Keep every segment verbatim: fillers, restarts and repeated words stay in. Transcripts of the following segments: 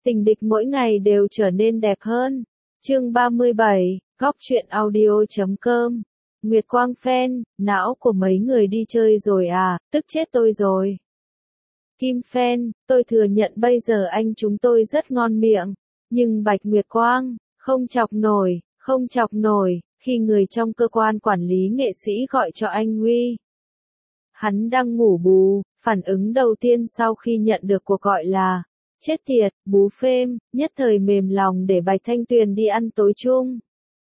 Tình địch mỗi ngày đều trở nên đẹp hơn. Chương ba mươi bảy, góc truyện audio chấm com. Nguyệt Quang Fan, não của mấy người đi chơi rồi à, tức chết tôi rồi. Kim Fan, tôi thừa nhận bây giờ anh chúng tôi rất ngon miệng, nhưng Bạch Nguyệt Quang, không chọc nổi, không chọc nổi, khi người trong cơ quan quản lý nghệ sĩ gọi cho anh Huy. Hắn đang ngủ bù, phản ứng đầu tiên sau khi nhận được cuộc gọi là, chết tiệt, bú phêm, nhất thời mềm lòng để Bạch Thanh Tuyền đi ăn tối chung.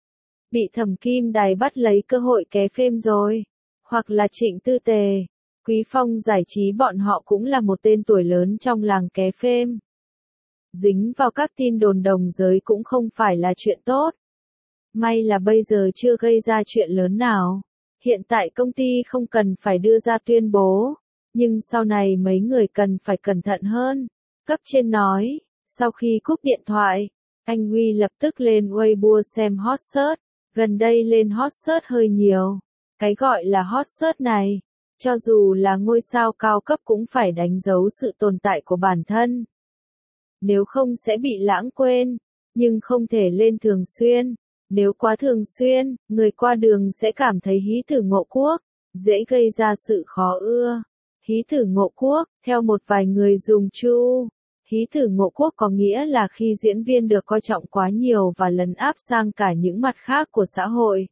Bị Thẩm Kim Đài bắt lấy cơ hội ké phêm rồi. Hoặc là Trịnh Tư Tề, Quý Phong giải trí bọn họ cũng là một tên tuổi lớn trong làng ké phêm. Dính vào các tin đồn đồng giới cũng không phải là chuyện tốt. May là bây giờ chưa gây ra chuyện lớn nào. Hiện tại công ty không cần phải đưa ra tuyên bố, nhưng sau này mấy người cần phải cẩn thận hơn. Cấp trên nói, sau khi cúp điện thoại, anh Huy lập tức lên Weibo xem hot search, gần đây lên hot search hơi nhiều. Cái gọi là hot search này, cho dù là ngôi sao cao cấp cũng phải đánh dấu sự tồn tại của bản thân. Nếu không sẽ bị lãng quên, nhưng không thể lên thường xuyên. Nếu quá thường xuyên, người qua đường sẽ cảm thấy hí thử ngộ quốc, dễ gây ra sự khó ưa. Hí thử ngộ quốc, theo một vài người dùng chu, hí thử ngộ quốc có nghĩa là khi diễn viên được coi trọng quá nhiều và lấn áp sang cả những mặt khác của xã hội.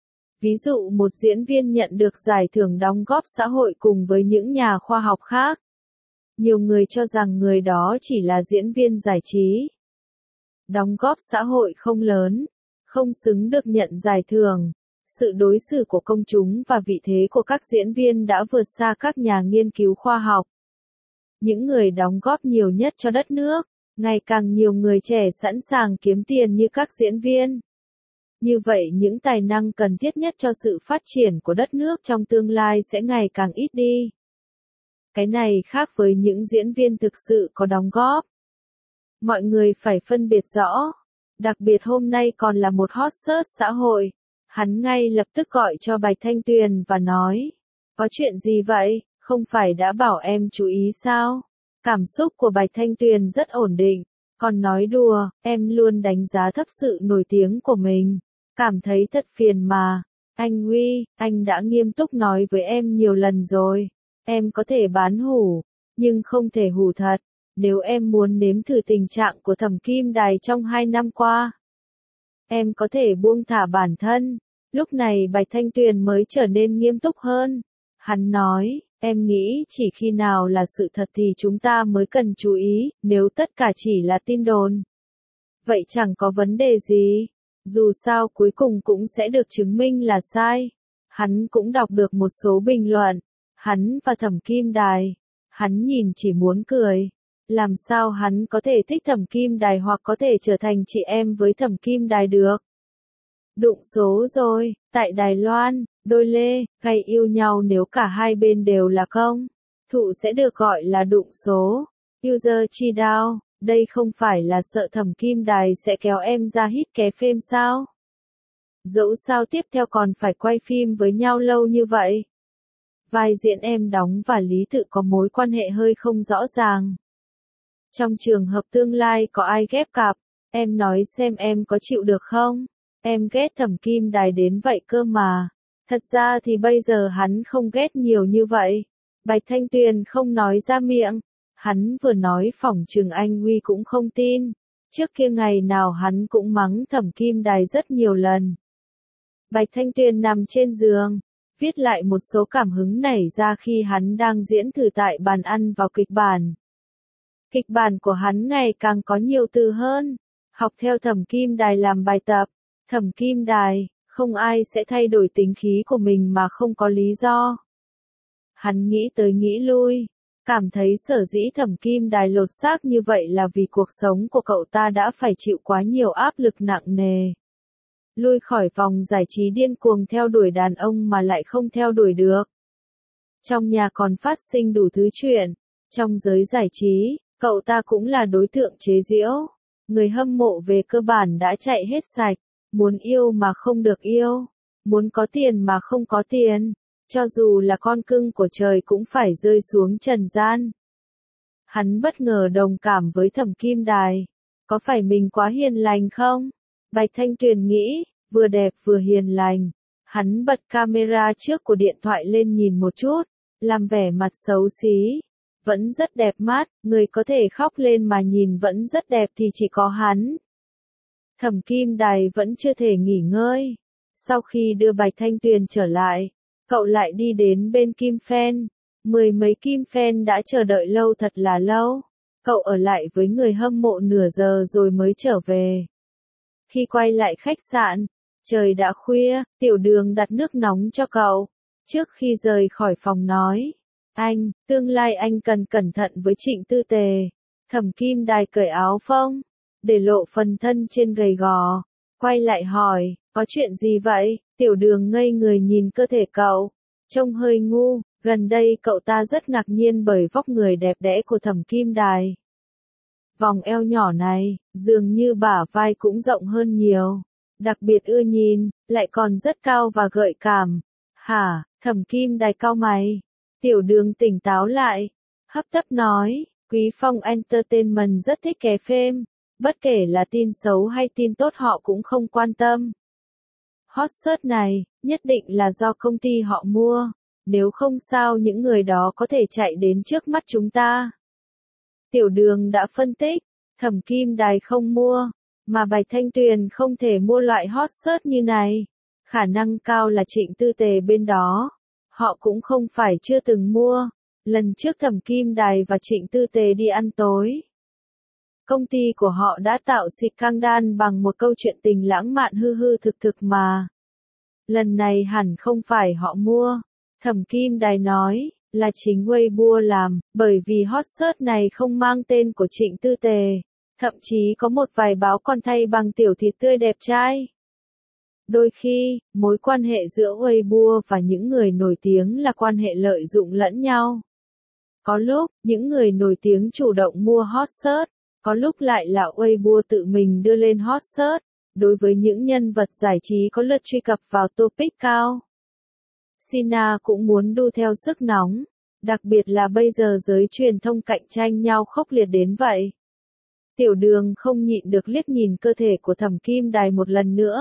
Ví dụ một diễn viên nhận được giải thưởng đóng góp xã hội cùng với những nhà khoa học khác. Nhiều người cho rằng người đó chỉ là diễn viên giải trí. Đóng góp xã hội không lớn, không xứng được nhận giải thưởng. Sự đối xử của công chúng và vị thế của các diễn viên đã vượt xa các nhà nghiên cứu khoa học. Những người đóng góp nhiều nhất cho đất nước, ngày càng nhiều người trẻ sẵn sàng kiếm tiền như các diễn viên. Như vậy những tài năng cần thiết nhất cho sự phát triển của đất nước trong tương lai sẽ ngày càng ít đi. Cái này khác với những diễn viên thực sự có đóng góp. Mọi người phải phân biệt rõ. Đặc biệt hôm nay còn là một hot search xã hội. Hắn ngay lập tức gọi cho Bạch Thanh Tuyền và nói, có chuyện gì vậy, không phải đã bảo em chú ý sao? Cảm xúc của Bạch Thanh Tuyền rất ổn định, còn nói đùa, em luôn đánh giá thấp sự nổi tiếng của mình, cảm thấy thật phiền mà. Anh Huy, anh đã nghiêm túc nói với em nhiều lần rồi, em có thể bán hủ, nhưng không thể hủ thật, nếu em muốn nếm thử tình trạng của Thẩm Kim Đài trong hai năm qua. Em có thể buông thả bản thân. Lúc này Bạch Thanh Tuyền mới trở nên nghiêm túc hơn. Hắn nói, em nghĩ chỉ khi nào là sự thật thì chúng ta mới cần chú ý, nếu tất cả chỉ là tin đồn. Vậy chẳng có vấn đề gì. Dù sao cuối cùng cũng sẽ được chứng minh là sai. Hắn cũng đọc được một số bình luận. Hắn và Thẩm Kim Đài. Hắn nhìn chỉ muốn cười. Làm sao hắn có thể thích Thẩm Kim Đài hoặc có thể trở thành chị em với Thẩm Kim Đài được? Đụng số rồi, tại Đài Loan, đôi lê, gay yêu nhau nếu cả hai bên đều là công. Thụ sẽ được gọi là đụng số. User chi đao, đây không phải là sợ Thẩm Kim Đài sẽ kéo em ra hít ké phêm sao? Dẫu sao tiếp theo còn phải quay phim với nhau lâu như vậy. Vai diễn em đóng và Lý Tự có mối quan hệ hơi không rõ ràng. Trong trường hợp tương lai có ai ghép cặp, em nói xem em có chịu được không? Em ghét Thẩm Kim Đài đến vậy cơ mà. Thật ra thì bây giờ hắn không ghét nhiều như vậy. Bạch Thanh Tuyền không nói ra miệng. Hắn vừa nói phỏng chừng anh Huy cũng không tin. Trước kia ngày nào hắn cũng mắng Thẩm Kim Đài rất nhiều lần. Bạch Thanh Tuyền nằm trên giường, viết lại một số cảm hứng nảy ra khi hắn đang diễn thử tại bàn ăn vào kịch bản. Kịch bản của hắn ngày càng có nhiều từ hơn. Học theo Thẩm Kim Đài làm bài tập. Thẩm Kim Đài, không ai sẽ thay đổi tính khí của mình mà không có lý do. Hắn nghĩ tới nghĩ lui, cảm thấy sở dĩ Thẩm Kim Đài lột xác như vậy là vì cuộc sống của cậu ta đã phải chịu quá nhiều áp lực nặng nề. Lui khỏi vòng giải trí điên cuồng theo đuổi đàn ông mà lại không theo đuổi được. Trong nhà còn phát sinh đủ thứ chuyện. Trong giới giải trí, cậu ta cũng là đối tượng chế giễu. Người hâm mộ về cơ bản đã chạy hết sạch. Muốn yêu mà không được yêu, muốn có tiền mà không có tiền, cho dù là con cưng của trời cũng phải rơi xuống trần gian. Hắn bất ngờ đồng cảm với Thẩm Kim Đài, Có phải mình quá hiền lành không? Bạch Thanh Tuyền nghĩ, vừa đẹp vừa hiền lành. Hắn bật camera trước của điện thoại lên nhìn một chút, làm vẻ mặt xấu xí. Vẫn rất đẹp mắt, người có thể khóc lên mà nhìn vẫn rất đẹp thì chỉ có hắn. Thẩm Kim Đài vẫn chưa thể nghỉ ngơi. Sau khi đưa Bạch Thanh Tuyền trở lại, cậu lại đi đến bên Kim Phen. Mười mấy Kim Phen đã chờ đợi lâu thật là lâu. Cậu ở lại với người hâm mộ nửa giờ rồi mới trở về. Khi quay lại khách sạn, trời đã khuya, Tiểu Đường đặt nước nóng cho cậu. Trước khi rời khỏi phòng nói, anh, tương lai anh cần cẩn thận với Trịnh Tư Tề. Thẩm Kim Đài cởi áo phông, để lộ phần thân trên gầy gò. Quay lại hỏi, có chuyện gì vậy? Tiểu Đường ngây người nhìn cơ thể cậu, trông hơi ngu. Gần đây cậu ta rất ngạc nhiên bởi vóc người đẹp đẽ của Thẩm Kim Đài. Vòng eo nhỏ này, dường như bả vai cũng rộng hơn nhiều. Đặc biệt ưa nhìn, lại còn rất cao và gợi cảm. Hả, Thẩm Kim Đài cau mày. Tiểu Đường tỉnh táo lại, hấp tấp nói, Quý Phong Entertainment rất thích ké phim. Bất kể là tin xấu hay tin tốt họ cũng không quan tâm. Hot search này, nhất định là do công ty họ mua. Nếu không sao những người đó có thể chạy đến trước mắt chúng ta. Tiểu Đường đã phân tích, Thẩm Kim Đài không mua, mà Bạch Thanh Tuyền không thể mua loại hot search như này. Khả năng cao là Trịnh Tư Tề bên đó. Họ cũng không phải chưa từng mua. Lần trước Thẩm Kim Đài và Trịnh Tư Tề đi ăn tối. Công ty của họ đã tạo scandal bằng một câu chuyện tình lãng mạn hư hư thực thực mà. Lần này hẳn không phải họ mua. Thẩm Kim Đài nói, là chính Weibo làm, bởi vì hot search này không mang tên của Trịnh Tư Tề. Thậm chí có một vài báo còn thay bằng tiểu thịt tươi đẹp trai. Đôi khi, mối quan hệ giữa Weibo và những người nổi tiếng là quan hệ lợi dụng lẫn nhau. Có lúc, những người nổi tiếng chủ động mua hot search, có lúc lại là Weibo tự mình đưa lên hot search. Đối với những nhân vật giải trí có lượt truy cập vào topic cao, Sina cũng muốn đu theo sức nóng, đặc biệt là bây giờ giới truyền thông cạnh tranh nhau khốc liệt đến vậy. Tiểu Đường không nhịn được liếc nhìn cơ thể của Thẩm Kim Đài một lần nữa.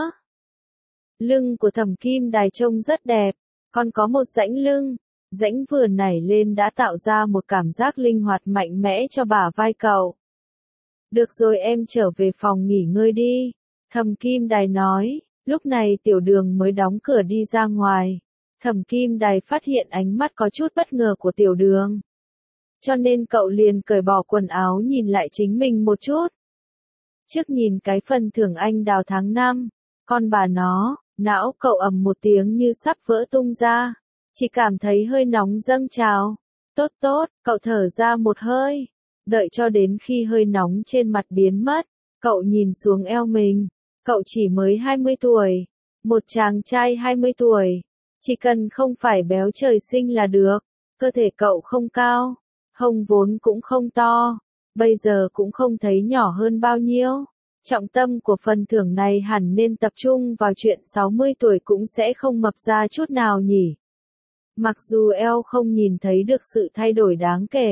Lưng của Thẩm Kim Đài trông rất đẹp, còn có một rãnh lưng, rãnh vừa nảy lên đã tạo ra một cảm giác linh hoạt mạnh mẽ cho bả vai cậu. Được rồi em trở về phòng nghỉ ngơi đi, Thẩm Kim Đài nói, lúc này Tiểu Đường mới đóng cửa đi ra ngoài. Thẩm Kim Đài phát hiện ánh mắt có chút bất ngờ của Tiểu Đường. Cho nên cậu liền cởi bỏ quần áo nhìn lại chính mình một chút. Trước nhìn cái phần thưởng anh đào tháng năm, con bà nó, não cậu ầm một tiếng như sắp vỡ tung ra. Chỉ cảm thấy hơi nóng dâng trào. Tốt tốt, cậu thở ra một hơi. Đợi cho đến khi hơi nóng trên mặt biến mất, cậu nhìn xuống eo mình. Cậu chỉ mới hai mươi tuổi. Một chàng trai hai mươi tuổi. Chỉ cần không phải béo trời sinh là được. Cơ thể cậu không cao. Hông vốn cũng không to. Bây giờ cũng không thấy nhỏ hơn bao nhiêu. Trọng tâm của phần thưởng này hẳn nên tập trung vào chuyện sáu mươi tuổi cũng sẽ không mập ra chút nào nhỉ. Mặc dù eo không nhìn thấy được sự thay đổi đáng kể.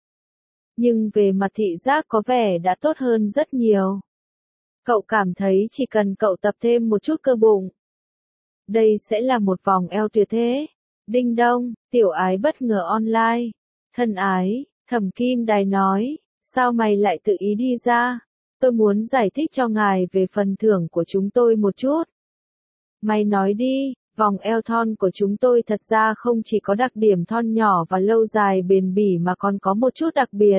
Nhưng về mặt thị giác có vẻ đã tốt hơn rất nhiều. Cậu cảm thấy chỉ cần cậu tập thêm một chút cơ bụng. Đây sẽ là một vòng eo tuyệt thế. Đinh đông, Tiểu Ái bất ngờ online. Thân ái, Thẩm Kim Đài nói, sao mày lại tự ý đi ra? Tôi muốn giải thích cho ngài về phần thưởng của chúng tôi một chút. Mày nói đi, vòng eo thon của chúng tôi thật ra không chỉ có đặc điểm thon nhỏ và lâu dài bền bỉ mà còn có một chút đặc biệt.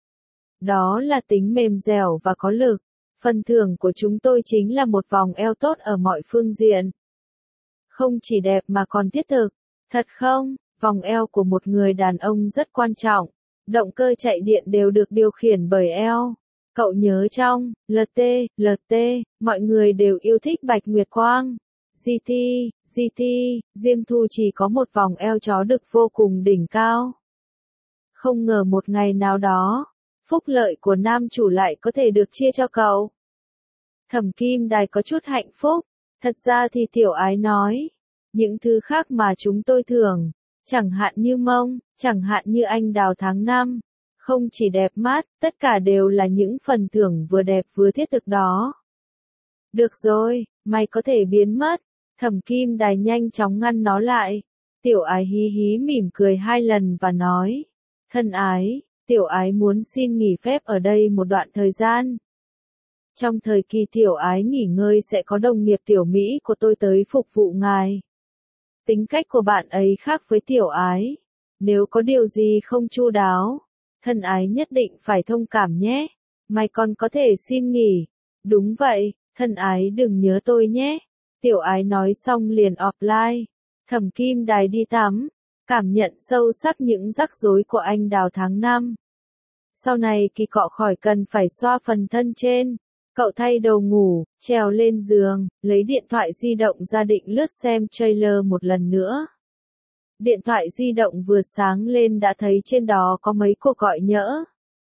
Đó là tính mềm dẻo và có lực. Phần thưởng của chúng tôi chính là một vòng eo tốt ở mọi phương diện. Không chỉ đẹp mà còn thiết thực. Thật không? Vòng eo của một người đàn ông rất quan trọng. Động cơ chạy điện đều được điều khiển bởi eo. Cậu nhớ trong lờ tê, lờ tê, mọi người đều yêu thích Bạch Nguyệt Quang. giê tê, giê tê, Diêm Thu chỉ có một vòng eo chó đực vô cùng đỉnh cao. Không ngờ một ngày nào đó, phúc lợi của nam chủ lại có thể được chia cho cậu. Thẩm Kim Đài có chút hạnh phúc. Thật ra thì Tiểu Ái nói, những thứ khác mà chúng tôi thưởng, chẳng hạn như mông, chẳng hạn như anh đào tháng năm, Không chỉ đẹp mắt, tất cả đều là những phần thưởng vừa đẹp vừa thiết thực đó. Được rồi, mày có thể biến mất. Thẩm Kim Đài nhanh chóng ngăn nó lại. Tiểu Ái hí hí mỉm cười hai lần và nói. Thân ái, Tiểu Ái muốn xin nghỉ phép ở đây một đoạn thời gian. Trong thời kỳ Tiểu Ái nghỉ ngơi sẽ có đồng nghiệp Tiểu Mỹ của tôi tới phục vụ ngài. Tính cách của bạn ấy khác với Tiểu Ái. Nếu có điều gì không chu đáo, thân ái nhất định phải thông cảm nhé. Mày còn có thể xin nghỉ. Đúng vậy, thân ái đừng nhớ tôi nhé. Tiểu Ái nói xong liền offline. Thẩm Kim Đài đi tắm, cảm nhận sâu sắc những rắc rối của anh Đào tháng năm. Sau này Kỳ Cọ khỏi cần phải xoa phần thân trên. Cậu thay đồ ngủ, trèo lên giường, lấy điện thoại di động ra định lướt xem trailer một lần nữa. Điện thoại di động vừa sáng lên đã thấy trên đó có mấy cuộc gọi nhỡ.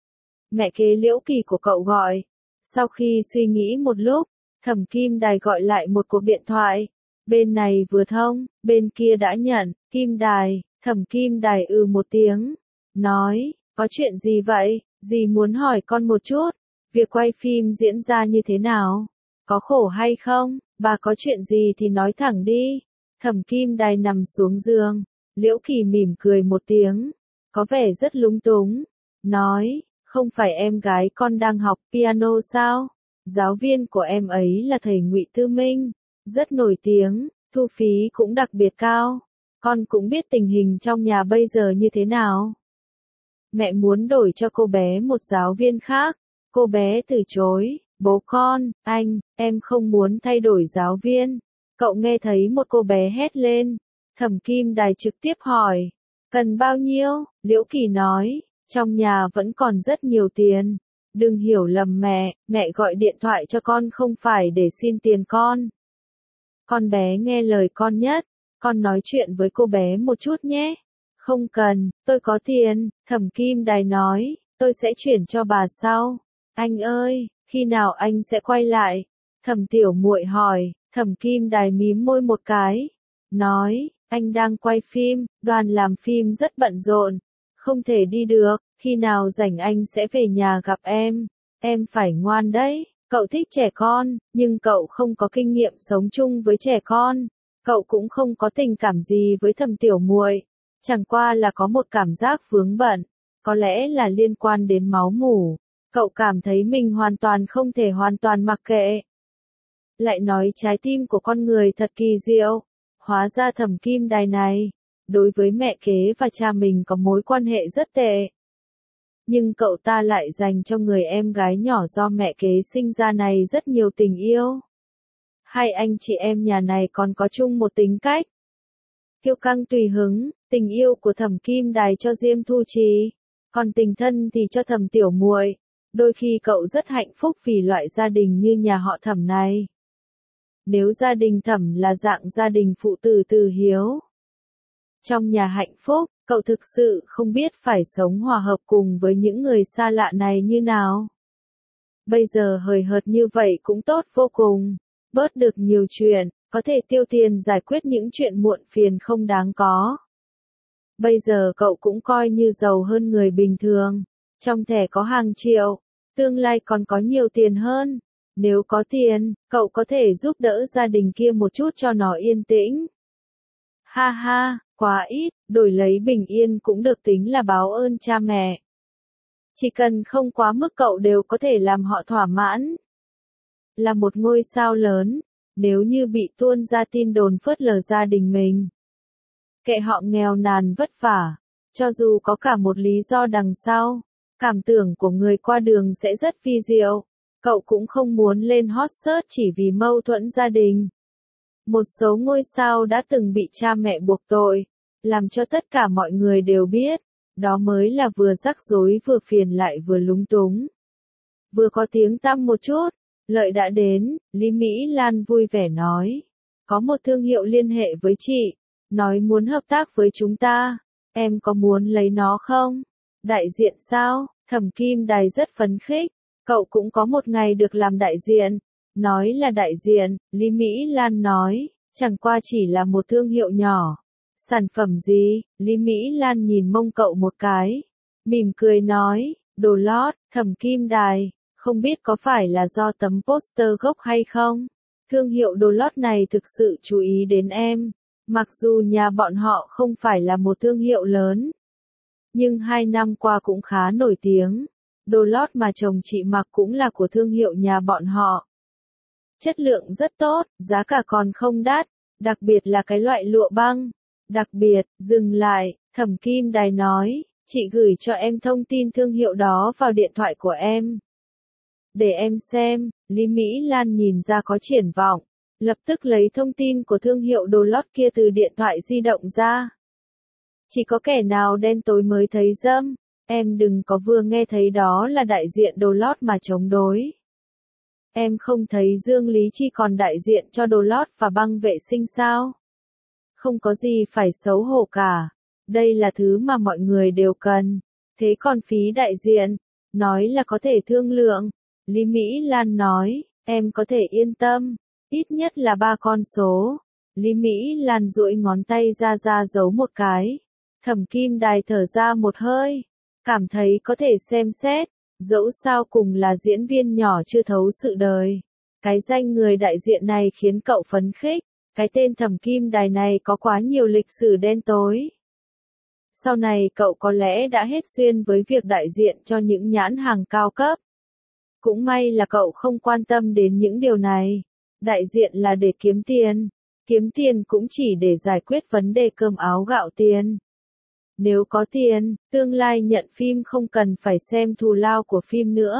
Mẹ kế Liễu Kỳ của cậu gọi. Sau khi suy nghĩ một lúc, Thẩm Kim Đài gọi lại một cuộc điện thoại. Bên này vừa thông, bên kia đã nhận. Kim Đài, Thẩm Kim Đài ừ một tiếng. Nói, có chuyện gì vậy? Dì muốn hỏi con một chút. Việc quay phim diễn ra như thế nào? Có khổ hay không? Bà có chuyện gì thì nói thẳng đi. Thẩm Kim Đài nằm xuống giường. Liễu Kỳ mỉm cười một tiếng. Có vẻ rất lúng túng. Nói, không phải em gái con đang học piano sao? Giáo viên của em ấy là thầy Ngụy Tư Minh. Rất nổi tiếng, thu phí cũng đặc biệt cao. Con cũng biết tình hình trong nhà bây giờ như thế nào. Mẹ muốn đổi cho cô bé một giáo viên khác. Cô bé từ chối. Bố con, anh, em không muốn thay đổi giáo viên. Cậu nghe thấy một cô bé hét lên. Thẩm Kim Đài trực tiếp hỏi. Cần bao nhiêu? Liễu Kỳ nói. Trong nhà vẫn còn rất nhiều tiền. Đừng hiểu lầm mẹ, mẹ gọi điện thoại cho con không phải để xin tiền con. Con bé nghe lời con nhất. Con nói chuyện với cô bé một chút nhé. Không cần, tôi có tiền. Thẩm Kim Đài nói. Tôi sẽ chuyển cho bà sau. Anh ơi, khi nào anh sẽ quay lại? Thẩm Tiểu Muội hỏi. Thẩm Kim Đài mím môi một cái. Nói, anh đang quay phim, đoàn làm phim rất bận rộn. Không thể đi được, khi nào rảnh anh sẽ về nhà gặp em. Em phải ngoan đấy, cậu thích trẻ con, nhưng cậu không có kinh nghiệm sống chung với trẻ con. Cậu cũng không có tình cảm gì với Thẩm Tiểu Muội. Chẳng qua là có một cảm giác vướng bận. Có lẽ là liên quan đến máu mủ. Cậu cảm thấy mình hoàn toàn không thể hoàn toàn mặc kệ. Lại nói trái tim của con người thật kỳ diệu. Hóa ra Thẩm Kim Đài này, đối với mẹ kế và cha mình có mối quan hệ rất tệ. Nhưng cậu ta lại dành cho người em gái nhỏ do mẹ kế sinh ra này rất nhiều tình yêu. Hai anh chị em nhà này còn có chung một tính cách. Kiêu căng tùy hứng, tình yêu của Thẩm Kim Đài cho Diêm Thu Trì, còn tình thân thì cho Thẩm Tiểu Muội. Đôi khi cậu rất hạnh phúc vì loại gia đình như nhà họ Thẩm này. Nếu gia đình Thẩm là dạng gia đình phụ tử từ hiếu. Trong nhà hạnh phúc, cậu thực sự không biết phải sống hòa hợp cùng với những người xa lạ này như nào. Bây giờ hời hợt như vậy cũng tốt vô cùng. Bớt được nhiều chuyện, có thể tiêu tiền giải quyết những chuyện muộn phiền không đáng có. Bây giờ cậu cũng coi như giàu hơn người bình thường. Trong thẻ có hàng triệu, tương lai còn có nhiều tiền hơn. Nếu có tiền, cậu có thể giúp đỡ gia đình kia một chút cho nó yên tĩnh. Ha ha, quá ít, đổi lấy bình yên cũng được tính là báo ơn cha mẹ. Chỉ cần không quá mức cậu đều có thể làm họ thỏa mãn. Là một ngôi sao lớn, nếu như bị tuôn ra tin đồn phớt lờ gia đình mình. Kệ họ nghèo nàn vất vả, cho dù có cả một lý do đằng sau, cảm tưởng của người qua đường sẽ rất vi diệu. Cậu cũng không muốn lên hot search chỉ vì mâu thuẫn gia đình. Một số ngôi sao đã từng bị cha mẹ buộc tội, làm cho tất cả mọi người đều biết, đó mới là vừa rắc rối vừa phiền lại vừa lúng túng. Vừa có tiếng tăm một chút, lợi đã đến, Lý Mỹ Lan vui vẻ nói. Có một thương hiệu liên hệ với chị, nói muốn hợp tác với chúng ta, em có muốn lấy nó không? Đại diện sao? Thẩm Kim Đài rất phấn khích. Cậu cũng có một ngày được làm đại diện. Nói là đại diện, Lý Mỹ Lan nói, chẳng qua chỉ là một thương hiệu nhỏ. Sản phẩm gì? Lý Mỹ Lan nhìn mông cậu một cái. mỉm cười nói, đồ lót, Thẩm Kim Đài, không biết có phải là do tấm poster gốc hay không? Thương hiệu đồ lót này thực sự chú ý đến em, mặc dù nhà bọn họ không phải là một thương hiệu lớn, nhưng hai năm qua cũng khá nổi tiếng. Đồ lót mà chồng chị mặc cũng là của thương hiệu nhà bọn họ. Chất lượng rất tốt, giá cả còn không đắt, đặc biệt là cái loại lụa băng. Đặc biệt, dừng lại, Thẩm Kim Đài nói, chị gửi cho em thông tin thương hiệu đó vào điện thoại của em. Để em xem, Lý Mỹ Lan nhìn ra có triển vọng, lập tức lấy thông tin của thương hiệu đồ lót kia từ điện thoại di động ra. Chỉ có kẻ nào đen tối mới thấy dâm, em đừng có vừa nghe thấy đó là đại diện đồ lót mà chống đối. Em không thấy Dương Lý Chi còn đại diện cho đồ lót và băng vệ sinh sao? Không có gì phải xấu hổ cả, đây là thứ mà mọi người đều cần. Thế còn phí đại diện, nói là có thể thương lượng. Lý Mỹ Lan nói, em có thể yên tâm, ít nhất là ba con số. Lý Mỹ Lan duỗi ngón tay ra ra giấu một cái. Thẩm Kim Đài thở ra một hơi, cảm thấy có thể xem xét, dẫu sao cùng là diễn viên nhỏ chưa thấu sự đời. Cái danh người đại diện này khiến cậu phấn khích, cái tên Thẩm Kim Đài này có quá nhiều lịch sử đen tối. Sau này cậu có lẽ đã hết duyên với việc đại diện cho những nhãn hàng cao cấp. Cũng may là cậu không quan tâm đến những điều này. Đại diện là để kiếm tiền. Kiếm tiền cũng chỉ để giải quyết vấn đề cơm áo gạo tiền. Nếu có tiền, tương lai nhận phim không cần phải xem thù lao của phim nữa.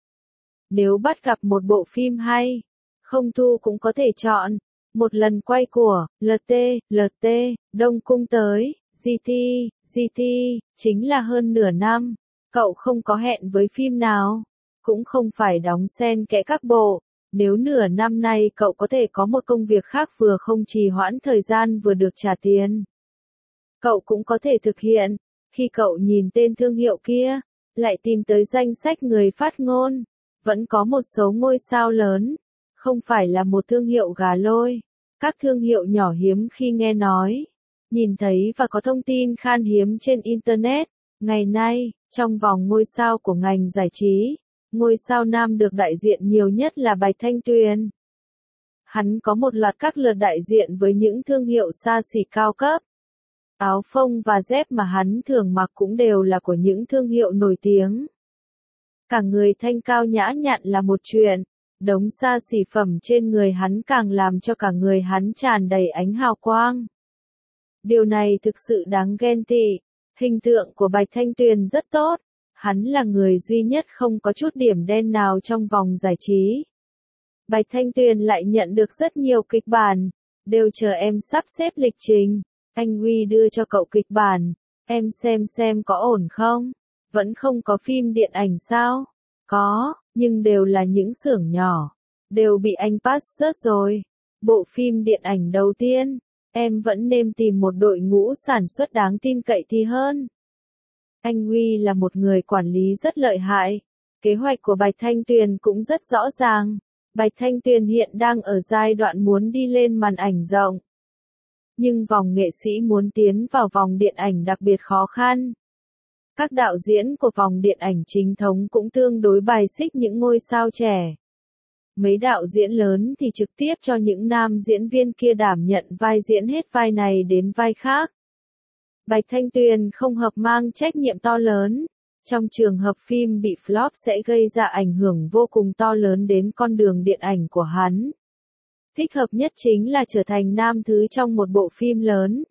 Nếu bắt gặp một bộ phim hay, không thu cũng có thể chọn. Một lần quay của lờ tê, lờ tê, Đông Cung tới, giê tê, giê tê, chính là hơn nửa năm. Cậu không có hẹn với phim nào, cũng không phải đóng xen kẽ các bộ. Nếu nửa năm nay cậu có thể có một công việc khác vừa không trì hoãn thời gian vừa được trả tiền, cậu cũng có thể thực hiện. Khi cậu nhìn tên thương hiệu kia, lại tìm tới danh sách người phát ngôn, vẫn có một số ngôi sao lớn, không phải là một thương hiệu gà lôi. Các thương hiệu nhỏ hiếm khi nghe nói, nhìn thấy và có thông tin khan hiếm trên Internet. Ngày nay, trong vòng ngôi sao của ngành giải trí, ngôi sao nam được đại diện nhiều nhất là Bạch Thanh Tuyền. Hắn có một loạt các lượt đại diện với những thương hiệu xa xỉ cao cấp. Áo phông và dép mà hắn thường mặc cũng đều là của những thương hiệu nổi tiếng. Cả người thanh cao nhã nhặn là một chuyện, đống xa xỉ phẩm trên người hắn càng làm cho cả người hắn tràn đầy ánh hào quang. Điều này thực sự đáng ghen tị. Hình tượng của Bạch Thanh Tuyền rất tốt. Hắn là người duy nhất không có chút điểm đen nào trong vòng giải trí. Bạch Thanh Tuyền lại nhận được rất nhiều kịch bản, đều chờ em sắp xếp lịch trình. Anh Huy đưa cho cậu kịch bản, em xem xem có ổn không? Vẫn không có phim điện ảnh sao? Có, nhưng đều là những xưởng nhỏ, đều bị anh pass rớt rồi. Bộ phim điện ảnh đầu tiên, em vẫn nên tìm một đội ngũ sản xuất đáng tin cậy thì hơn. Anh Huy là một người quản lý rất lợi hại. Kế hoạch của Bạch Thanh Tuyền cũng rất rõ ràng. Bạch Thanh Tuyền hiện đang ở giai đoạn muốn đi lên màn ảnh rộng. Nhưng vòng nghệ sĩ muốn tiến vào vòng điện ảnh đặc biệt khó khăn. Các đạo diễn của vòng điện ảnh chính thống cũng tương đối bài xích những ngôi sao trẻ. Mấy đạo diễn lớn thì trực tiếp cho những nam diễn viên kia đảm nhận vai diễn hết vai này đến vai khác. Bạch Thanh Tuyền không hợp mang trách nhiệm to lớn. Trong trường hợp phim bị flop sẽ gây ra ảnh hưởng vô cùng to lớn đến con đường điện ảnh của hắn. Thích hợp nhất chính là trở thành nam thứ trong một bộ phim lớn.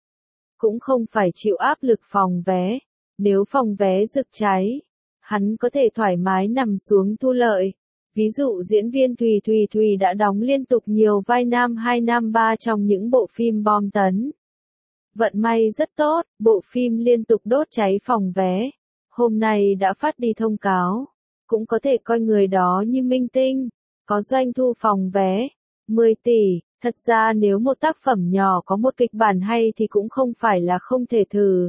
Cũng không phải chịu áp lực phòng vé. Nếu phòng vé rực cháy, hắn có thể thoải mái nằm xuống thu lợi. Ví dụ diễn viên Thùy Thùy Thùy đã đóng liên tục nhiều vai nam hai nam ba trong những bộ phim bom tấn. Vận may rất tốt, bộ phim liên tục đốt cháy phòng vé. Hôm nay đã phát đi thông cáo. Cũng có thể coi người đó như minh tinh. Có doanh thu phòng vé mười tỷ. Thật ra nếu một tác phẩm nhỏ có một kịch bản hay thì cũng không phải là không thể thử.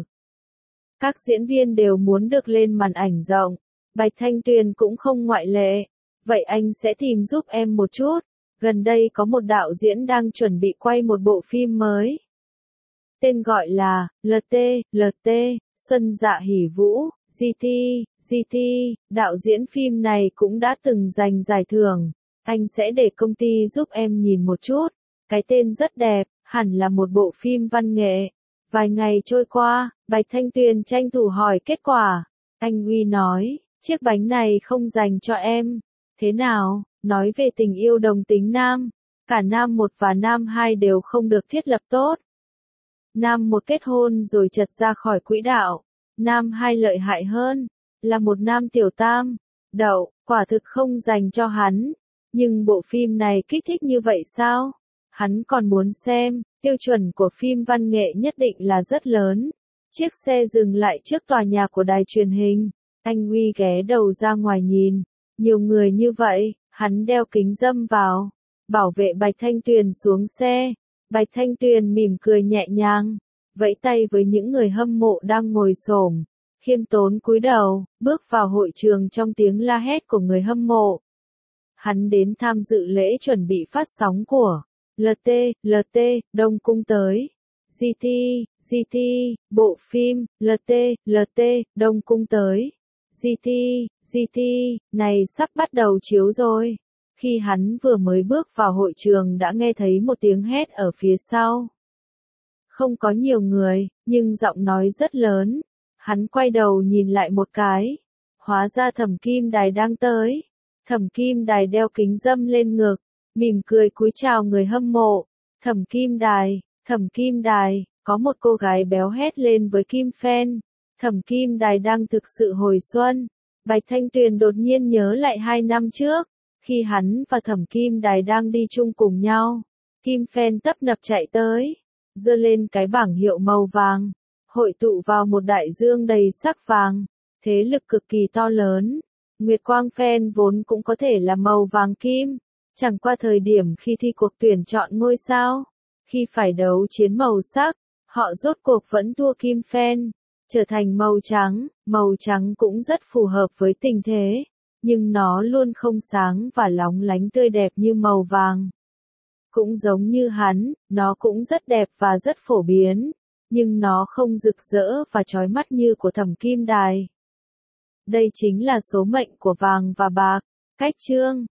Các diễn viên đều muốn được lên màn ảnh rộng. Bạch Thanh Tuyền cũng không ngoại lệ. Vậy anh sẽ tìm giúp em một chút. Gần đây có một đạo diễn đang chuẩn bị quay một bộ phim mới. Tên gọi là lờ tê, lờ tê, Xuân Dạ Hỉ Vũ, giê tê, giê tê, đạo diễn phim này cũng đã từng giành giải thưởng. Anh sẽ để công ty giúp em nhìn một chút. Cái tên rất đẹp, hẳn là một bộ phim văn nghệ. Vài ngày trôi qua, Bạch Thanh Tuyền tranh thủ hỏi kết quả. Anh Uy nói, chiếc bánh này không dành cho em. Thế nào, nói về tình yêu đồng tính nam. Cả nam một và nam hai đều không được thiết lập tốt. Nam một kết hôn rồi chật ra khỏi quỹ đạo. Nam hai lợi hại hơn, là một nam tiểu tam. Đậu, quả thực không dành cho hắn. Nhưng bộ phim này kích thích như vậy sao? Hắn còn muốn xem, tiêu chuẩn của phim văn nghệ nhất định là rất lớn. Chiếc xe dừng lại trước tòa nhà của đài truyền hình. Anh Uy ghé đầu ra ngoài nhìn. Nhiều người như vậy, hắn đeo kính râm vào. Bảo vệ Bạch Thanh Tuyền xuống xe. Bạch Thanh Tuyền mỉm cười nhẹ nhàng, vẫy tay với những người hâm mộ đang ngồi xổm, khiêm tốn cúi đầu, bước vào hội trường trong tiếng la hét của người hâm mộ. Hắn đến tham dự lễ chuẩn bị phát sóng của lờ tê, lờ tê, Đông Cung tới. giê tê, giê tê, bộ phim, lờ tê, lờ tê, Đông Cung tới. giê tê, giê tê, này sắp bắt đầu chiếu rồi. Khi hắn vừa mới bước vào hội trường đã nghe thấy một tiếng hét ở phía sau. Không có nhiều người, nhưng giọng nói rất lớn. Hắn quay đầu nhìn lại một cái. Hóa ra Thẩm Kim Đài đang tới. Thẩm Kim Đài đeo kính râm lên ngực, mỉm cười cúi chào người hâm mộ. Thẩm Kim Đài, Thẩm Kim Đài, có một cô gái béo hét lên với Kim Phen. Thẩm Kim Đài đang thực sự hồi xuân. Bạch Thanh Tuyền đột nhiên nhớ lại hai năm trước. Khi hắn và Thẩm Kim Đài đang đi chung cùng nhau, Kim Phen tấp nập chạy tới, giơ lên cái bảng hiệu màu vàng, hội tụ vào một đại dương đầy sắc vàng, thế lực cực kỳ to lớn. Nguyệt Quang Phen vốn cũng có thể là màu vàng kim, chẳng qua thời điểm khi thi cuộc tuyển chọn ngôi sao, khi phải đấu chiến màu sắc, họ rốt cuộc vẫn thua Kim Phen, trở thành màu trắng. Màu trắng cũng rất phù hợp với tình thế. Nhưng nó luôn không sáng và lóng lánh tươi đẹp như màu vàng. Cũng giống như hắn, nó cũng rất đẹp và rất phổ biến, nhưng nó không rực rỡ và chói mắt như của Thẩm Kim Đài. Đây chính là số mệnh của vàng và bạc. Cách chương